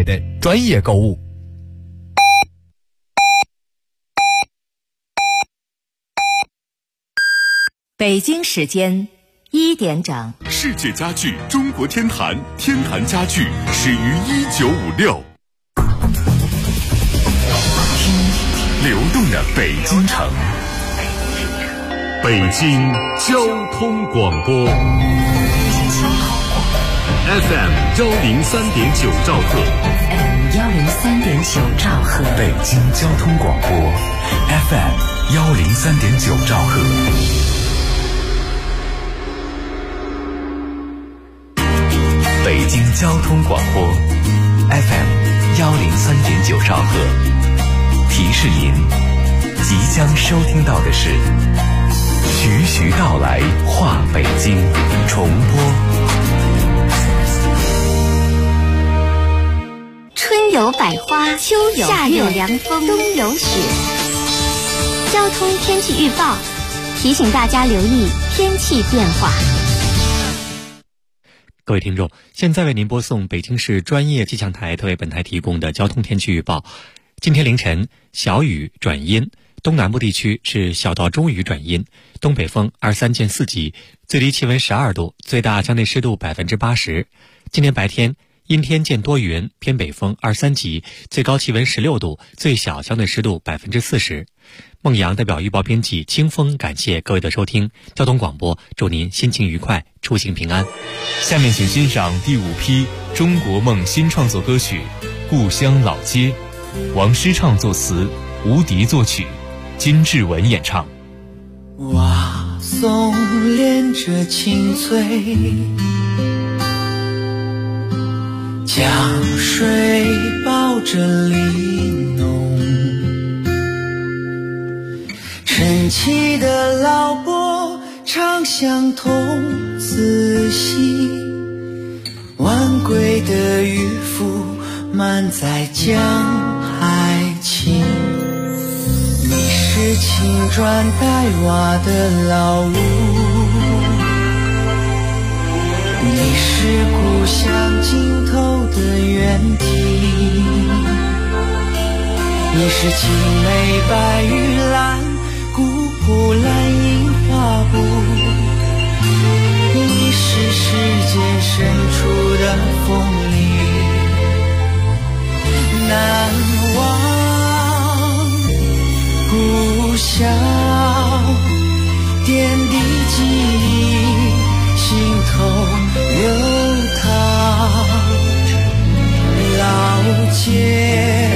的专业购物。 北京时间1点整。 世界家具中国天坛，天坛家具始于1956。流动的北京城，北京交通广播 FM 103.9兆赫 103.9兆赫， 北京交通广播 FM 103.9兆赫。北京交通广播 FM 103.9兆赫，提示您即将收听到的是徐徐道来话北京重播。 春有百花，秋有夏有凉风，冬有雪。交通天气预报提醒大家留意天气变化。 各位听众，现在为您播送北京市专业气象台特为本台提供的交通天气预报。今天凌晨小雨转阴，东南部地区是小到中雨转阴，东北风23见4级，最低气温12度，最大相对湿度80%。今天白天阴天见多云，偏北风23级，最高气温16度，最小相对湿度40%。孟阳代表预报编辑清风，感谢各位的收听。交通广播祝您心情愉快，出行平安。 下面请欣赏第5批中国梦新创作歌曲《故乡老街》，王诗畅作词，吴迪作曲，金志文演唱。 瓦松连着青翠，江水抱着玲珑，晨起的老伯唱相童，仔细晚归的渔夫满载江海情。你是青砖黛瓦的老屋，你是故乡尽头的原地，你是青梅白玉兰，古朴蓝印花布，你是世间深处的风里难忘故乡点滴记忆，心头流淌。老街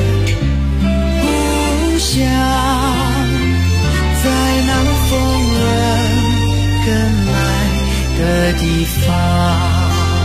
故乡在那风人跟来的地方。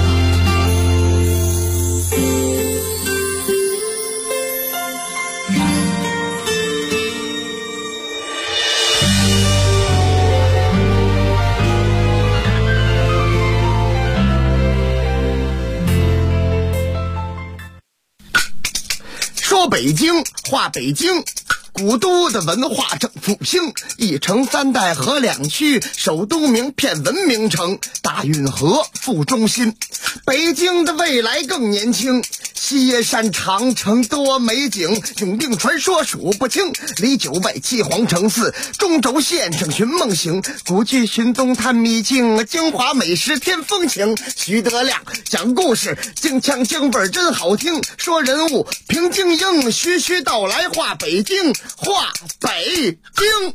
说北京话北京，古都的文化正复兴，一城三代河两区，首都名片文明城，大运河副中心。北京的未来更年轻，西耶山长城多美景，永定传说数不清，离九外七皇城寺，中轴线上寻梦行，古剧寻踪探秘境，京华美食添风情。徐德亮讲故事，京腔京味真好听，说人物评京英，徐徐道来话北京，话北京。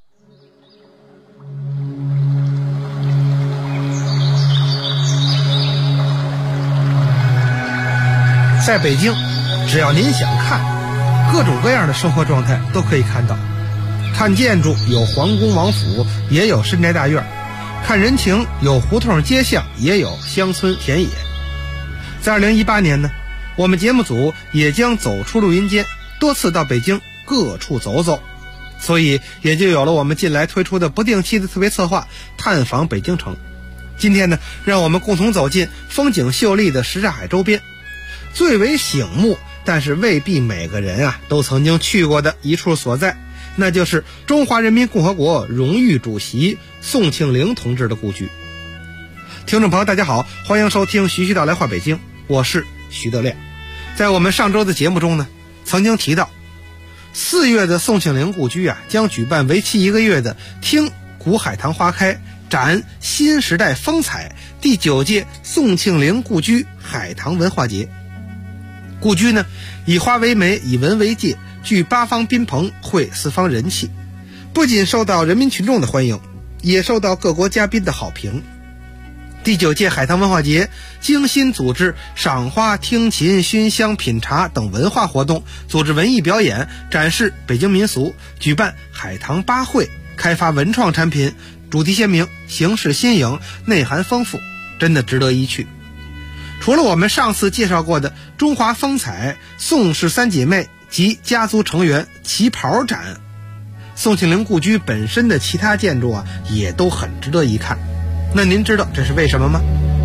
在北京，只要您想看，各种各样的生活状态都可以看到。看建筑有皇宫王府，也有深宅大院；看人情有胡同街巷，也有乡村田野。在2018年呢，我们节目组也将走出录音间，多次到北京各处走走，所以也就有了我们近来推出的不定期的特别策划探访北京城。今天呢，让我们共同走进风景秀丽的什刹海周边，最为醒目但是未必每个人都曾经去过的一处所在，那就是中华人民共和国荣誉主席宋庆龄同志的故居。听众朋友大家好，欢迎收听徐徐道来话北京，我是徐德亮。 在我们上周的节目中呢，曾经提到4月的宋庆龄故居啊，将举办为期1个月的听古海棠花开，展新时代风采第9届宋庆龄故居海棠文化节。故居呢，以花为媒，以文为界，聚8方宾朋，会4方人气，不仅受到人民群众的欢迎，也受到各国嘉宾的好评。第9届海棠文化节精心组织赏花、听琴、熏香、品茶等文化活动，组织文艺表演，展示北京民俗，举办海棠8会，开发文创产品，主题鲜明，形式新颖，内涵丰富，真的值得一去。除了我们上次介绍过的中华风采、宋氏3姐妹及家族成员旗袍展，宋庆龄故居本身的其他建筑啊，也都很值得一看。那您知道这是为什么吗？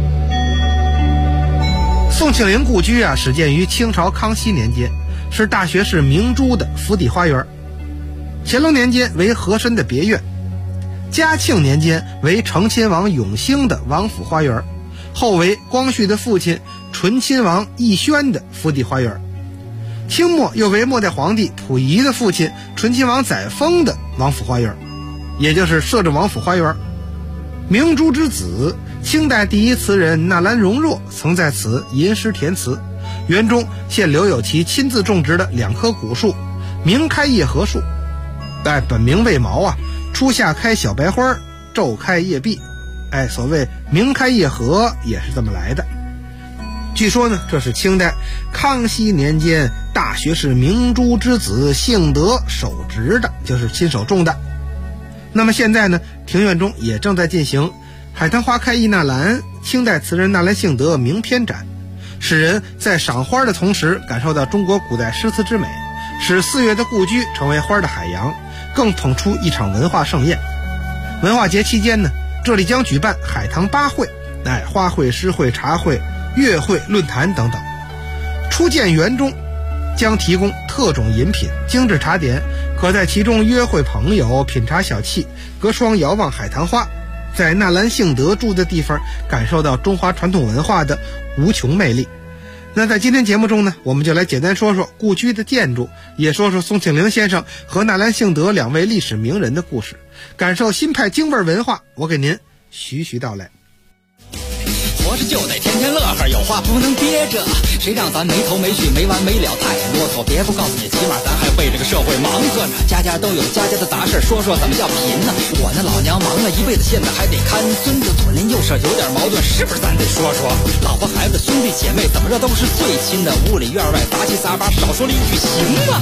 宋庆龄故居啊，始建于清朝康熙年间，是大学士明珠的府邸花园。乾隆年间为和珅的别院，嘉庆年间为承亲王永兴的王府花园，后为光绪的父亲醇亲王奕轩的府邸花园，清末又为末代皇帝溥仪的父亲醇亲王载沣的王府花园，也就是摄政王府花园。明珠之子，清代第一词人纳兰容若曾在此吟诗填词，园中现留有其亲自种植的2棵古树，明开叶合树，本名为毛啊，初夏开小白花，昼开叶闭，所谓明开叶合也是这么来的。据说呢，这是清代康熙年间大学士明珠之子幸德手植的，就是亲手种的。那么现在呢，庭院中也正在进行海棠花开忆纳兰清代词人纳兰性德名篇展，使人在赏花的同时感受到中国古代诗词之美，使4月的故居成为花的海洋，更捧出一场文化盛宴。文化节期间呢，这里将举办海棠8会，花会、诗会、茶会、乐会、论坛等等。初见园中将提供特种饮品、精致茶点，可在其中约会朋友、品茶小憩，隔窗遥望海棠花，在纳兰性德住的地方感受到中华传统文化的无穷魅力。那在今天节目中呢，我们就来简单说说故居的建筑，也说说宋庆龄先生和纳兰性德2位历史名人的故事，感受新派京味文化。我给您徐徐道来。 活着就得天天乐呵，有话不能憋着，谁让咱没头没绪没完没了太啰嗦。别不告诉你，起码咱还为这个社会忙活呢。家家都有家家的杂事，说说怎么叫贫呢？我那老娘忙了一辈子，现在还得看孙子，左邻右舍有点矛盾，是不是咱得说说？老婆孩子兄弟姐妹怎么着都是最亲的，屋里院外杂七杂八，少说了一句行吗？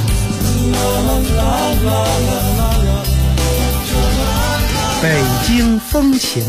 北京风情。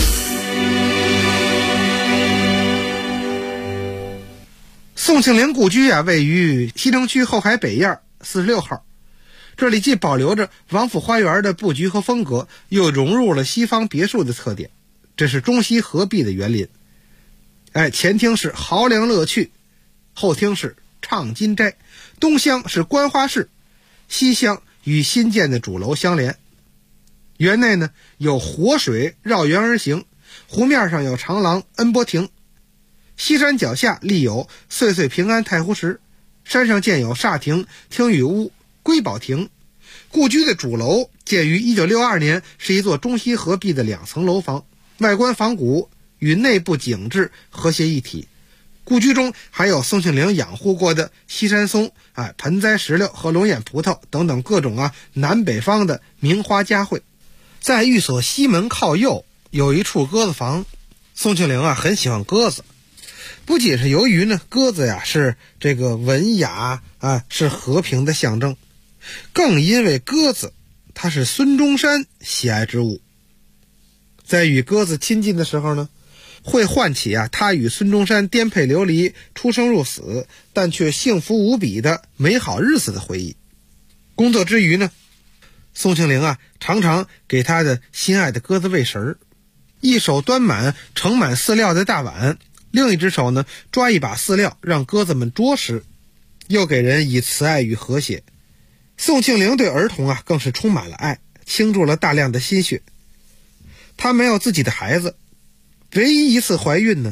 宋庆龄故居位于西城区后海北院46号，这里既保留着王府花园的布局和风格，又融入了西方别墅的特点。这是中西合璧的园林。前厅是豪凉乐趣，后厅是畅金斋，东厢是观花室，西厢与新建的主楼相连。园内呢有活水绕园而行，湖面上有长廊恩波亭，西山脚下立有岁岁平安太湖石，山上建有煞亭、听雨屋、瑰宝亭。故居的主楼建于1962年，是一座中西合璧的2层楼房，外观仿古，与内部景致和谐一体。故居中还有宋庆龄养护过的西山松、盆栽石榴和龙眼葡萄等等各种南北方的名花佳卉。在寓所西门靠右有一处鸽子房，宋庆龄很喜欢鸽子，不仅是由于呢鸽子是这个文雅是和平的象征，更因为鸽子它是孙中山喜爱之物。在与鸽子亲近的时候呢，会唤起他与孙中山颠沛流离、出生入死，但却幸福无比的美好日子的回忆。工作之余呢，宋庆龄常常给他的心爱的鸽子喂食儿，一手端盛满饲料的大碗，另一只手呢抓一把饲料让鸽子们啄食，又给人以慈爱与和谐。宋庆龄对儿童更是充满了爱，倾注了大量的心血。她没有自己的孩子，唯一一次怀孕呢，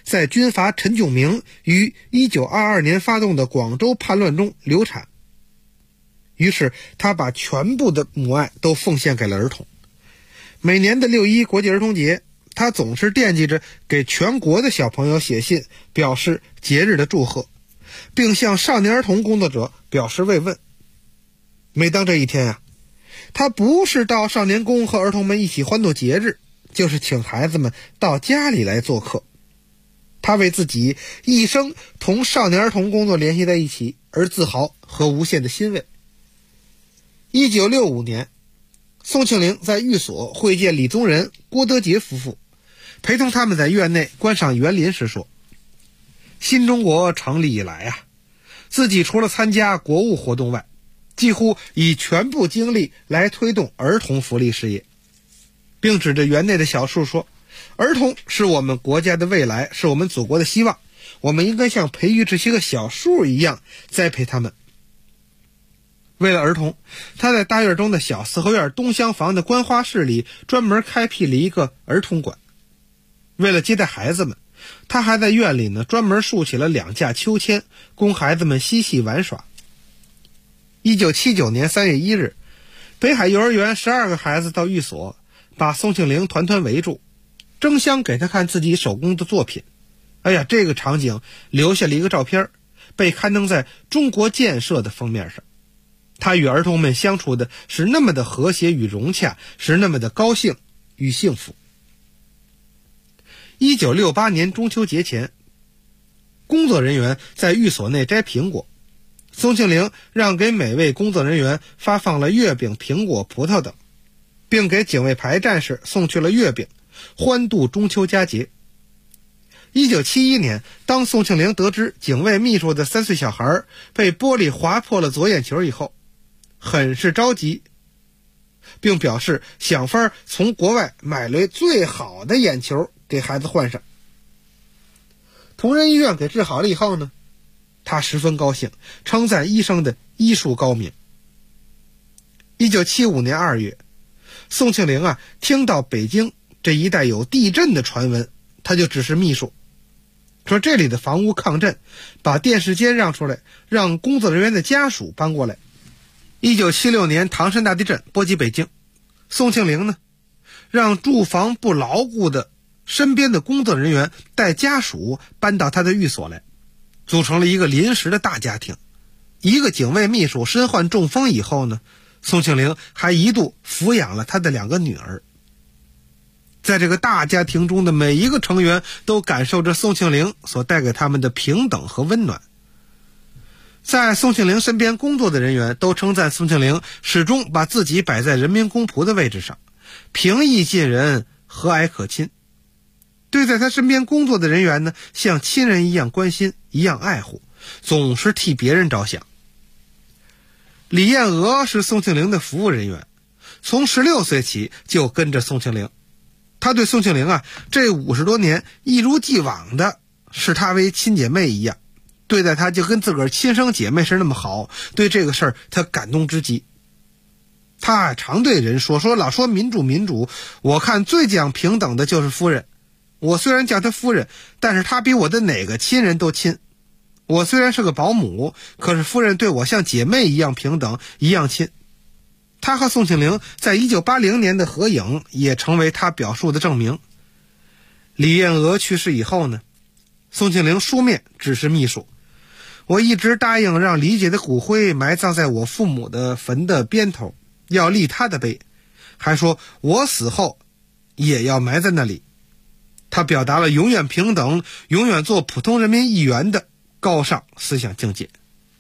在军阀陈炯明于1922年发动的广州叛乱中流产。于是他把全部的母爱都奉献给了儿童。每年的6·1国际儿童节，他总是惦记着给全国的小朋友写信，表示节日的祝贺，并向少年儿童工作者表示慰问。每当这一天啊，他不是到少年宫和儿童们一起欢度节日，就是请孩子们到家里来做客。他为自己一生同少年儿童工作联系在一起而自豪和无限的欣慰。1965年，宋庆龄在寓所会见李宗仁、郭德洁夫妇，陪同他们在院内观赏园林时说，新中国成立以来啊，自己除了参加国务活动外，几乎以全部精力来推动儿童福利事业，并指着园内的小树说，儿童是我们国家的未来，是我们祖国的希望，我们应该像培育这些个小树一样栽培他们。为了儿童，他在大院中的小四合院东厢房的观花室里专门开辟了一个儿童馆。为了接待孩子们，他还在院里呢专门竖起了2架秋千，供孩子们嬉戏玩耍。1979年3月1日，北海幼儿园12个孩子到寓所，把宋庆龄团团围住，争相给他看自己手工的作品。哎呀，这个场景留下了一个照片，被刊登在中国建设的封面上。他与儿童们相处的是那么的和谐与融洽，是那么的高兴与幸福。1968年中秋节前，工作人员在寓所内摘苹果，宋庆龄让给每位工作人员发放了月饼、苹果、葡萄等，并给警卫排战士送去了月饼，欢度中秋佳节。1971年，当宋庆龄得知警卫秘书的3岁小孩被玻璃划破了左眼球以后，很是着急，并表示想法从国外买来最好的眼球给孩子换上。同仁医院给治好了以后呢，他十分高兴，称赞医生的医术高明。1975年2月，宋庆龄听到北京这一带有地震的传闻，他就指示秘书说这里的房屋抗震，把电视间让出来，让工作人员的家属搬过来。1976年唐山大地震波及北京，宋庆龄呢，让住房不牢固的身边的工作人员带家属搬到他的寓所来，组成了一个临时的大家庭。一个警卫秘书身患中风以后呢，宋庆龄还一度抚养了他的2个女儿。在这个大家庭中的每一个成员都感受着宋庆龄所带给他们的平等和温暖。在宋庆龄身边工作的人员都称赞宋庆龄始终把自己摆在人民公仆的位置上，平易近人，和蔼可亲。对在他身边工作的人员呢，像亲人一样关心，一样爱护，总是替别人着想。李燕娥是宋庆龄的服务人员，从16岁起就跟着宋庆龄。他对宋庆龄这50多年一如既往的视她为亲姐妹一样，对待她就跟自个儿亲生姐妹是那么好，对这个事儿他感动之极。他常对人说老说民主民主，我看最讲平等的就是夫人。我虽然叫她夫人，但是她比我的哪个亲人都亲。我虽然是个保姆，可是夫人对我像姐妹一样平等，一样亲。他和宋庆龄在1980年的合影也成为他表述的证明。李燕娥去世以后呢，宋庆龄书面指示秘书，我一直答应让李姐的骨灰埋葬在我父母的坟的边头，要立她的碑，还说我死后也要埋在那里。他表达了永远平等，永远做普通人民一员的高尚思想境界。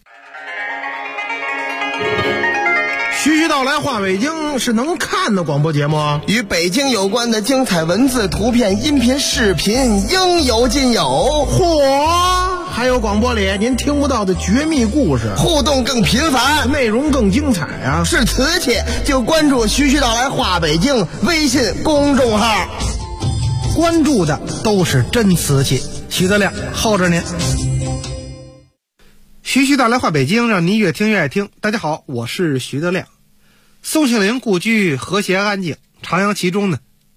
徐徐道来话北京是能看的广播节目， 与北京有关的精彩文字、图片、音频、视频应有尽有。 嚯，还有广播里您听不到的绝密故事， 互动更频繁， 内容更精彩啊！ 是瓷器就关注徐徐道来话北京微信公众号， 关注的都是真瓷器。徐德亮候着您。徐徐道来话北京，让您越听越爱听。大家好，我是徐德亮。宋庆龄故居和谐安静，徜徉其中呢，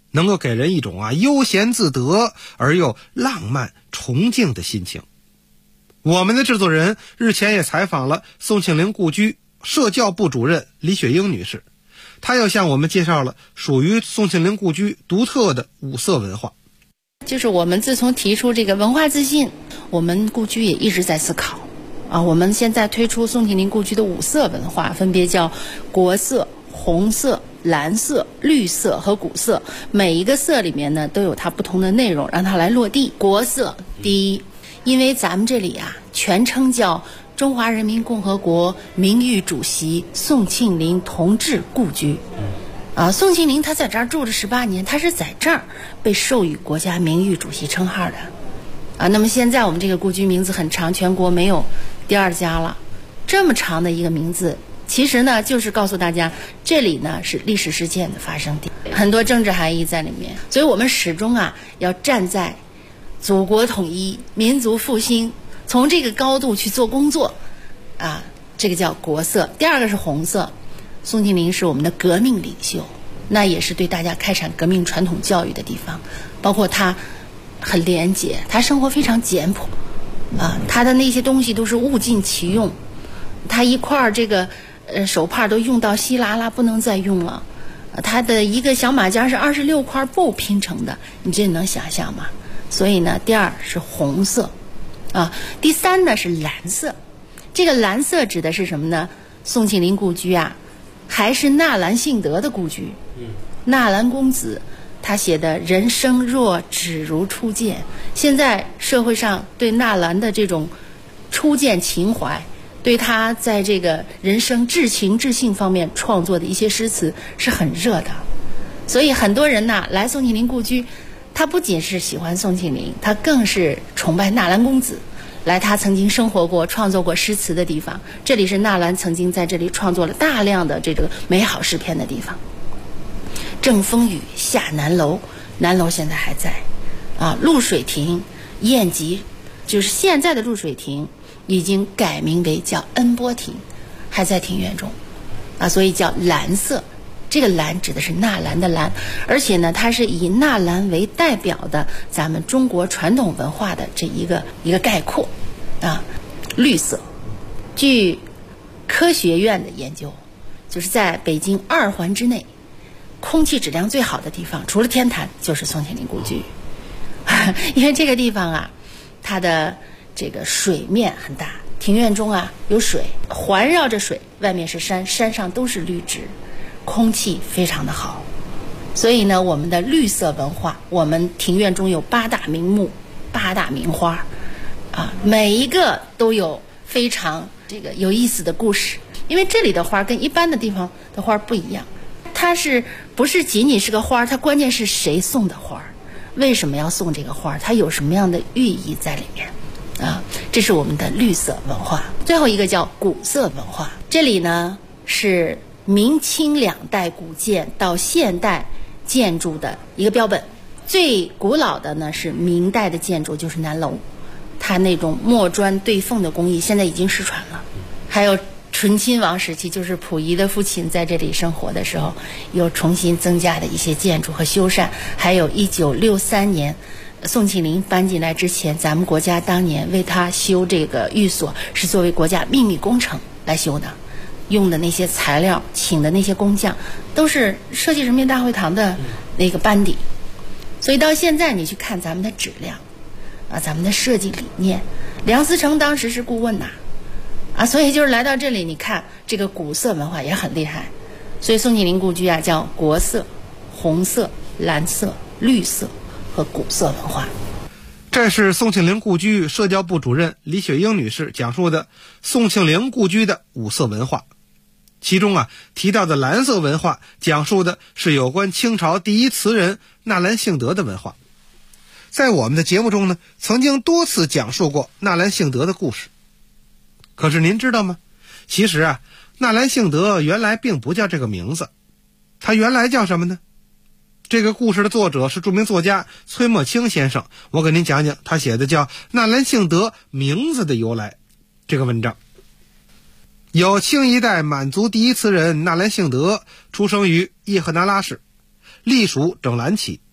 能够给人一种悠闲自得而又浪漫崇敬的心情。我们的制作人日前也采访了宋庆龄故居社教部主任李雪英女士，她又向我们介绍了属于宋庆龄故居独特的五色文化。 就是我们自从提出这个文化自信，我们故居也一直在思考我们现在推出宋庆龄故居的五色文化，分别叫国色、红色、蓝色、绿色和古色，每一个色里面呢都有它不同的内容，让它来落地。国色第一，因为咱们这里全称叫中华人民共和国名誉主席宋庆龄同志故居。宋庆龄他在这儿住了18年，他是在这儿被授予国家名誉主席称号的。那么现在我们这个故居名字很长，全国没有第二家了。这么长的一个名字，其实呢就是告诉大家，这里呢是历史事件的发生地，很多政治含义在里面。所以我们始终要站在祖国统一、民族复兴，从这个高度去做工作这个叫国色。第二个是红色，宋庆龄是我们的革命领袖，那也是对大家开展革命传统教育的地方，包括他很廉洁，他生活非常简朴他的那些东西都是物尽其用，他一块这个手帕都用到稀拉拉不能再用了，他的一个小马甲是26块布拼成的，你这能想象吗？所以呢，第二是红色第三呢是蓝色。这个蓝色指的是什么呢？宋庆龄故居还是纳兰性德的故居。纳兰公子他写的人生若只如初见，现在社会上对纳兰的这种初见情怀，对他在这个人生至情至性方面创作的一些诗词是很热的。所以很多人来宋庆龄故居，他不仅是喜欢宋庆龄，他更是崇拜纳兰公子，来他曾经生活过创作过诗词的地方。这里是纳兰曾经在这里创作了大量的这个美好诗篇的地方。正风雨下南楼，南楼现在还在露水亭、宴集，就是现在的露水亭已经改名为叫恩波亭，还在庭院中所以叫蓝色。这个蓝指的是纳兰的蓝，而且呢它是以纳兰为代表的咱们中国传统文化的这一个概括绿色。据科学院的研究，就是在北京2环之内空气质量最好的地方，除了天坛就是宋庆龄故居因为这个地方它的这个水面很大，庭院中有水环绕着水，外面是山，山上都是绿植，空气非常的好。所以呢，我们的绿色文化，我们庭院中有8大名木、8大名花每一个都有非常这个有意思的故事。因为这里的花跟一般的地方的花不一样，它是不是仅仅是个花，它关键是谁送的花，为什么要送这个花，它有什么样的寓意在里面这是我们的绿色文化。最后一个叫古色文化，这里呢是明清2代古建到现代建筑的一个标本。最古老的呢是明代的建筑，就是南楼，它那种墨砖对缝的工艺现在已经失传了。还有醇亲王时期，就是溥仪的父亲在这里生活的时候，有重新增加的一些建筑和修缮。还有1963年宋庆龄搬进来之前，咱们国家当年为他修这个寓所是作为国家秘密工程来修的，用的那些材料，请的那些工匠都是设计人民大会堂的那个班底。所以到现在你去看咱们的质量咱们的设计理念，梁思成当时是顾问所以就是来到这里，你看这个古色文化也很厉害。所以宋庆龄故居叫国色、红色、蓝色、绿色和古色文化。 这是宋庆龄故居社教部主任李雪英女士讲述的宋庆龄故居的五色文化。其中提到的蓝色文化讲述的是有关清朝第一词人纳兰性德的文化。在我们的节目中呢，曾经多次讲述过纳兰性德的故事。可是您知道吗？其实纳兰性德原来并不叫这个名字，他原来叫什么呢？这个故事的作者是著名作家崔墨清先生，我给您讲讲他写的叫《纳兰性德名字的由来》这个文章。有清一代满族第一词人纳兰性德，出生于叶赫那拉氏，隶属整兰旗。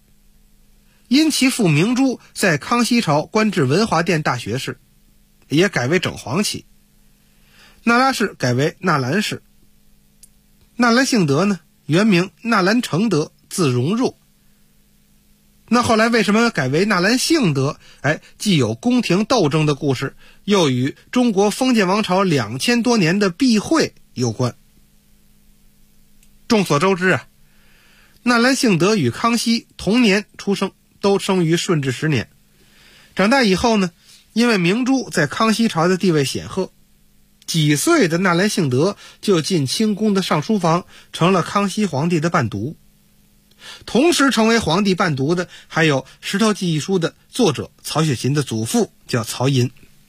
因其父明珠在康熙朝官至文华殿大学士，也改为整黄旗。那拉氏改为纳兰氏。纳兰性德呢，原名纳兰承德，字荣若。那后来为什么改为纳兰性德？既有宫廷斗争的故事，又与中国封建王朝2000多年的避讳有关。众所周知啊，纳兰性德与康熙同年出生，都生于顺治10年。长大以后呢，因为明珠在康熙朝的地位显赫，几岁的纳兰性德就进清宫的上书房，成了康熙皇帝的伴读。同时成为皇帝伴读的还有《石头记》一书的作者曹雪芹的祖父，叫曹寅。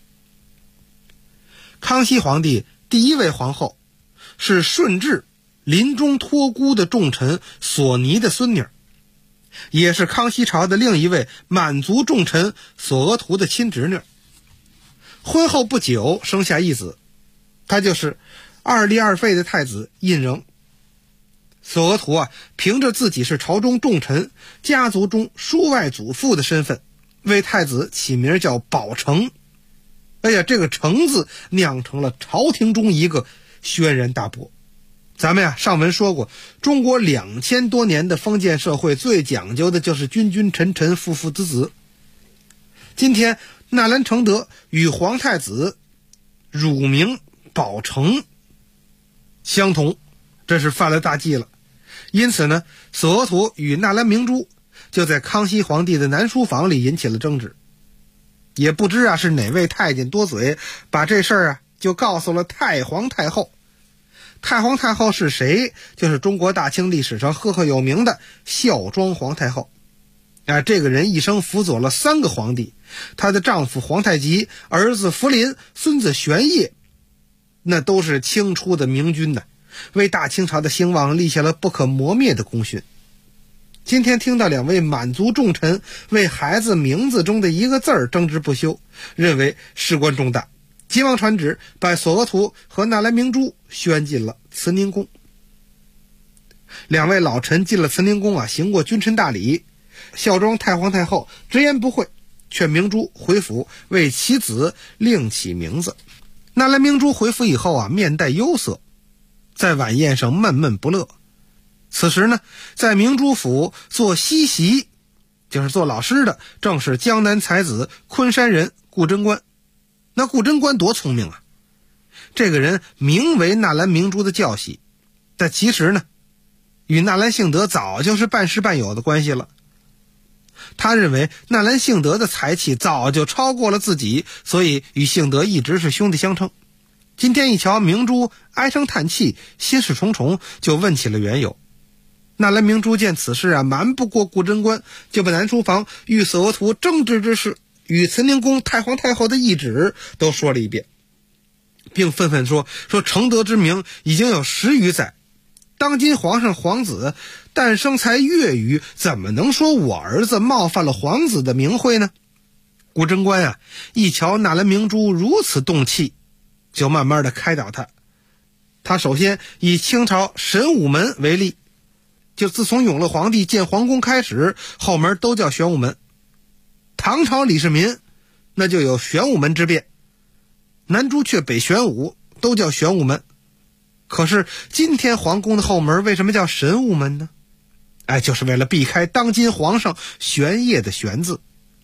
康熙皇帝第一位皇后是顺治临终托孤的重臣索尼的孙女，也是康熙朝的另一位满族重臣索额图的亲侄女。婚后不久生下一子，他就是二立二废的太子胤禛。索额图凭着自己是朝中重臣，家族中书外祖父的身份，为太子起名叫宝成。这个成字酿成了朝廷中一个轩然大波。咱们上文说过，中国2000多年的封建社会最讲究的就是君君臣臣父父子子。今天纳兰承德与皇太子乳名宝成相同，这是犯了大忌了。因此呢，索额图与纳兰明珠就在康熙皇帝的南书房里引起了争执。也不知是哪位太监多嘴，把这事儿就告诉了太皇太后。太皇太后是谁？就是中国大清历史上赫赫有名的孝庄皇太后。这个人一生辅佐了3个皇帝，她的丈夫皇太极、儿子福临、孙子玄烨，那都是清初的明君为大清朝的兴旺立下了不可磨灭的功勋。今天听到2位满族重臣为孩子名字中的一个字儿争执不休，认为事关重大，急忙传旨把索额图和纳兰明珠宣进了慈宁宫。2位老臣进了慈宁宫行过君臣大礼，孝庄太皇太后直言不讳，劝明珠回府为其子另起名字。纳兰明珠回府以后面带忧色，在晚宴上闷闷不乐。此时呢，在明珠府做西席，就是做老师的，正是江南才子昆山人顾贞观。那顾贞观多聪明这个人名为纳兰明珠的教习，但其实呢，与纳兰性德早就是半师半友的关系了。他认为纳兰性德的才气早就超过了自己，所以与性德一直是兄弟相称。今天一瞧明珠唉声叹气，心事重重，就问起了缘由。纳兰明珠见此事瞒不过顾贞观，就把南书房与索额图争执之事与慈宁宫太皇太后的懿旨都说了一遍，并愤愤说承德之名已经有10余载，当今皇上皇子诞生才月余，怎么能说我儿子冒犯了皇子的名讳呢？顾贞观一瞧纳兰明珠如此动气，就慢慢的开导他。他首先以清朝神武门为例，就自从永乐皇帝建皇宫开始，后门都叫玄武门。唐朝李世民那就有玄武门之变，南朱雀北玄武都叫玄武门。可是今天皇宫的后门为什么叫神武门呢？就是为了避开当今皇上玄烨的玄字，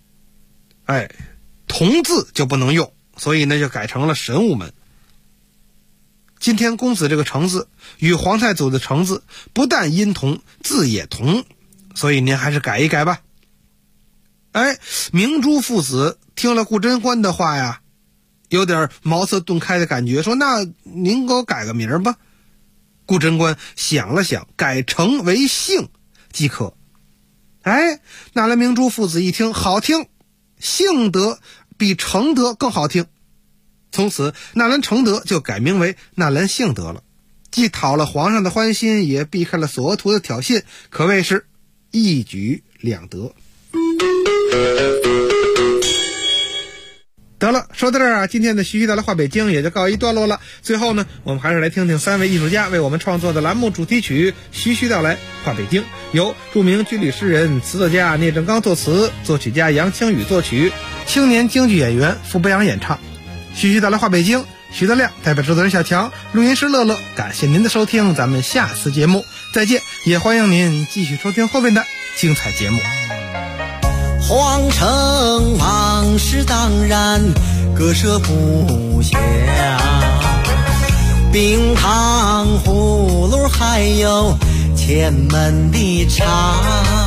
同字就不能用，所以呢就改成了神武门。今天公子这个成字与皇太祖的成字不但音同，字也同，所以您还是改一改吧。明珠父子听了顾贞观的话有点茅塞顿开的感觉，说那您给我改个名吧。顾贞观想了想，改成为姓即可。纳兰明珠父子一听好听，姓德比承德更好听，从此纳兰承德就改名为纳兰性德了，既讨了皇上的欢心，也避开了索额图的挑衅，可谓是一举两得。 得了，说到这儿啊，今天的徐徐道来话北京也就告一段落了。最后呢，我们还是来听听3位艺术家为我们创作的栏目主题曲《徐徐道来话北京》，由著名军旅诗人、词作家聂正刚作词，作曲家杨清宇作曲，青年京剧演员傅北阳演唱。徐徐道来话北京，徐德亮代表制作人小强，录音师乐乐，感谢您的收听，咱们下次节目再见，也欢迎您继续收听后面的精彩节目。 皇城往事当然割舍不下，冰糖葫芦还有前门的茶，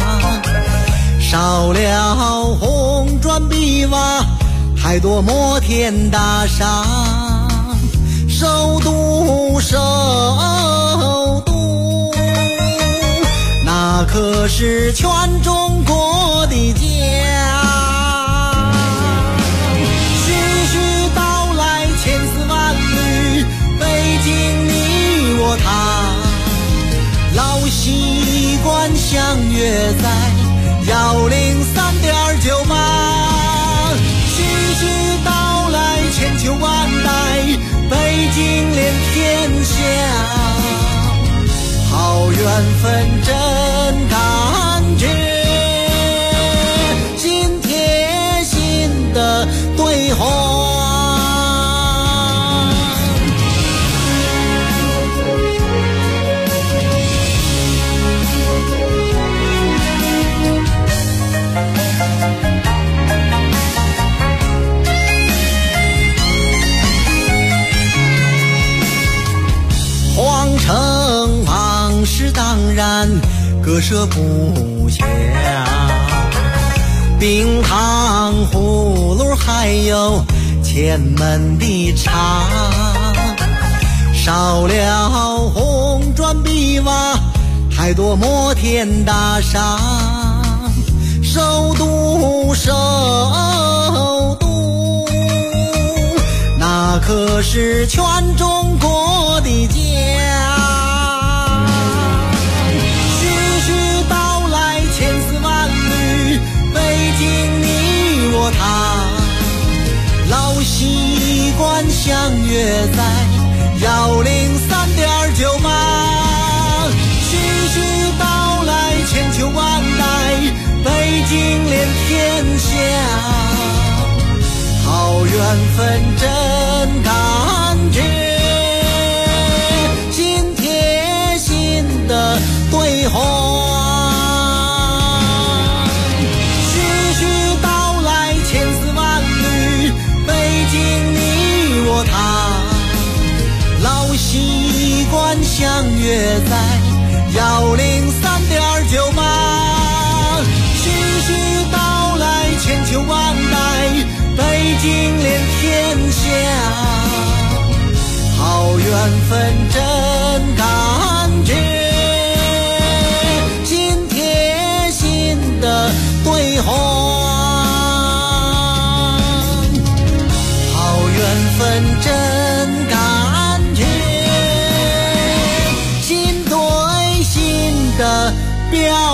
少了红砖碧瓦，太多摩天大厦，首都首都，那可是全中国的家。徐徐道来千丝万缕，北京你我他，老习惯相约在103.98。徐徐道来千秋万代，北京连天下，好缘分真感觉，心贴心的对话。皇城往事当然割舍不下，冰糖葫芦还有前门的茶，少了红砖碧瓦，太多摩天大厦，首都首都，那可是全中国的家。徐徐道来千丝万缕，北京你我他，老习惯相约在103.98。徐徐道来千秋万代，北京连天下，好缘分真感觉，心贴心的对话。徐徐道来千丝万缕，北京你我他，老习惯相约在103.98。徐徐道来千秋万代，北京连天下，好缘分真感觉，心贴心的对话。好缘分真感觉，心对心的表